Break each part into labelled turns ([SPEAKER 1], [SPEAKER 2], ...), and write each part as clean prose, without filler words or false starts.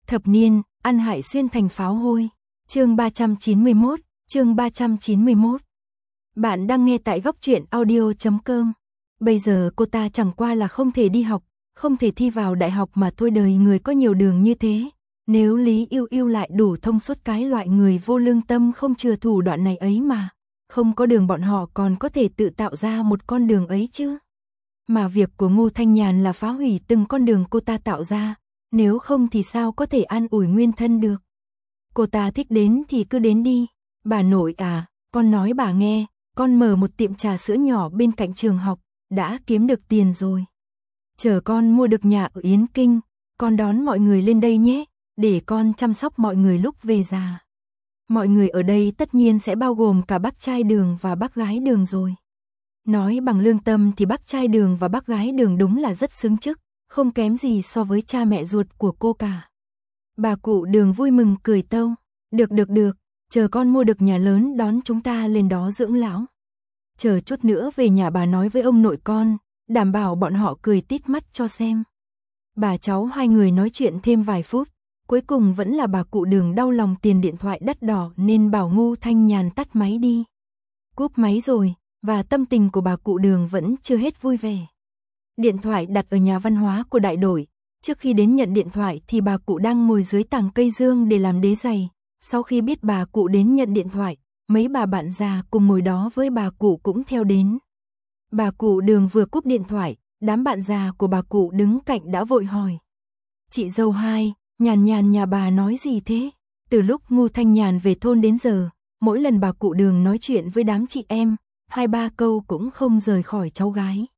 [SPEAKER 1] Thập niên, ăn hại xuyên thành pháo hôi. Chương 391, chương 391. Bạn đang nghe tại góc truyện audio.com. Bây giờ cô ta chẳng qua là không thể đi học, không thể thi vào đại học mà thôi, đời người có nhiều đường như thế. Nếu Lý Yêu Yêu lại đủ thông suốt cái loại người vô lương tâm không chừa thủ đoạn này ấy mà. Không có đường bọn họ còn có thể tự tạo ra một con đường ấy chứ. Mà việc của Ngô Thanh Nhàn là phá hủy từng con đường cô ta tạo ra. Nếu không thì sao có thể an ủi nguyên thân được. Cô ta thích đến thì cứ đến đi. Bà nội à, con nói bà nghe, con mở một tiệm trà sữa nhỏ bên cạnh trường học, đã kiếm được tiền rồi. Chờ con mua được nhà ở Yến Kinh, con đón mọi người lên đây nhé, để con chăm sóc mọi người lúc về già. Mọi người ở đây tất nhiên sẽ bao gồm cả bác trai Đường và bác gái Đường rồi. Nói bằng lương tâm thì bác trai Đường và bác gái Đường đúng là rất xứng chức, không kém gì so với cha mẹ ruột của cô cả. Bà cụ Đường vui mừng cười tâu, được, chờ con mua được nhà lớn đón chúng ta lên đó dưỡng lão. Chờ chút nữa về nhà bà nói với ông nội con, đảm bảo bọn họ cười tít mắt cho xem. Bà cháu hai người nói chuyện thêm vài phút, cuối cùng vẫn là bà cụ Đường đau lòng tiền điện thoại đắt đỏ nên bảo Ngô Thanh Nhàn tắt máy đi. Cúp máy rồi, và tâm tình của bà cụ Đường vẫn chưa hết vui vẻ. Điện thoại đặt ở nhà văn hóa của đại đội. Trước khi đến nhận điện thoại thì bà cụ đang ngồi dưới tàng cây dương để làm đế giày. Sau khi biết bà cụ đến nhận điện thoại, mấy bà bạn già cùng ngồi đó với bà cụ cũng theo đến. Bà cụ Đường vừa cúp điện thoại, đám bạn già của bà cụ đứng cạnh đã vội hỏi. Chị dâu hai, Nhàn Nhàn nhà bà nói gì thế? Từ lúc Ngô Thanh Nhàn về thôn đến giờ, mỗi lần bà cụ Đường nói chuyện với đám chị em, 2-3 câu cũng không rời khỏi cháu gái.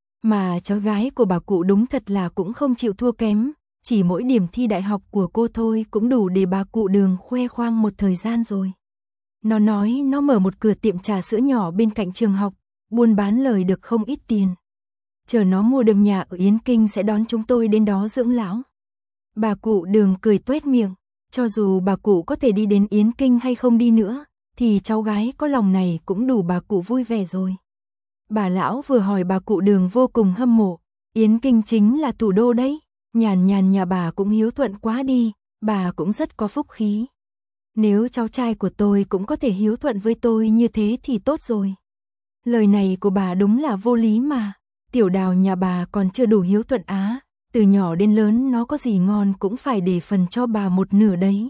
[SPEAKER 1] Mà cháu gái của bà cụ đúng thật là cũng không chịu thua kém, chỉ mỗi điểm thi đại học của cô thôi cũng đủ để bà cụ Đường khoe khoang một thời gian rồi. Nó nói nó mở một cửa tiệm trà sữa nhỏ bên cạnh trường học, buôn bán lời được không ít tiền. Chờ nó mua được nhà ở Yến Kinh sẽ đón chúng tôi đến đó dưỡng lão. Bà cụ Đường cười tuét miệng, cho dù bà cụ có thể đi đến Yến Kinh hay không đi nữa, thì cháu gái có lòng này cũng đủ bà cụ vui vẻ rồi. Bà lão vừa hỏi bà cụ Đường vô cùng hâm mộ, Yến Kinh chính là thủ đô đấy, Nhàn Nhàn nhà bà cũng hiếu thuận quá đi, bà cũng rất có phúc khí. Nếu cháu trai của tôi cũng có thể hiếu thuận với tôi như thế thì tốt rồi. Lời này của bà đúng là vô lý mà, Tiểu Đào nhà bà còn chưa đủ hiếu thuận á, từ nhỏ đến lớn nó có gì ngon cũng phải để phần cho bà một nửa đấy.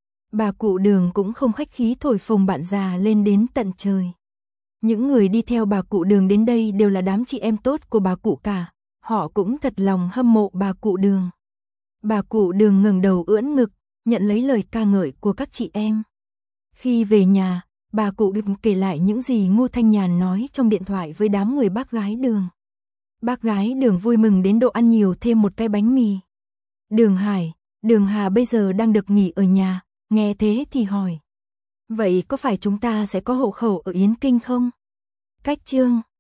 [SPEAKER 1] Bà cụ Đường cũng không khách khí thổi phồng bạn già lên đến tận trời. Những người đi theo bà cụ Đường đến đây đều là đám chị em tốt của bà cụ cả, họ cũng thật lòng hâm mộ bà cụ Đường. Bà cụ Đường ngẩng đầu ưỡn ngực, nhận lấy lời ca ngợi của các chị em. Khi về nhà, bà cụ Đường kể lại những gì Ngô Thanh Nhàn nói trong điện thoại với đám người bác gái Đường. Bác gái Đường vui mừng đến độ ăn nhiều thêm một cái bánh mì. Đường Hải, Đường Hà bây giờ đang được nghỉ ở nhà, nghe thế thì hỏi. Vậy có phải chúng ta sẽ có hộ khẩu ở Yến Kinh không? Cách chương